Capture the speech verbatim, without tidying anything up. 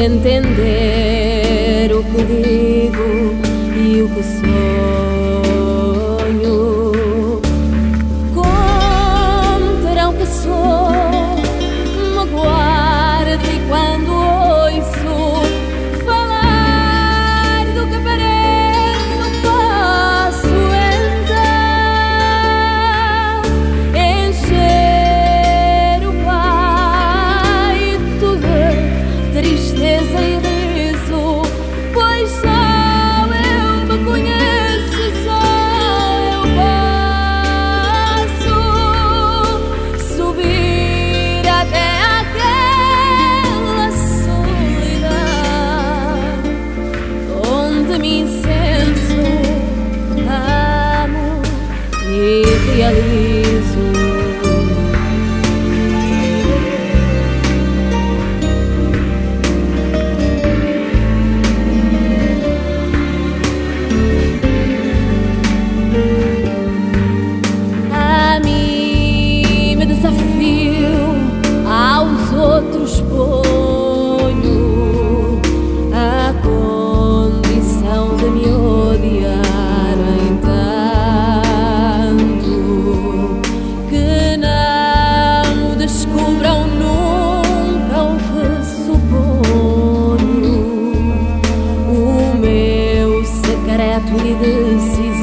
entender o que digo e o que sonho. Como terão que sou magoar-te e quando ouço falar do que parece, posso então encher o peito de tristeza e riso, pois só eu me conheço, só eu posso subir até aquela solidão onde me incenso, amo e realizo. Aos outros ponho a condição de me odiarem tanto que não descubram nunca o que suponho, o meu secreto e decisivo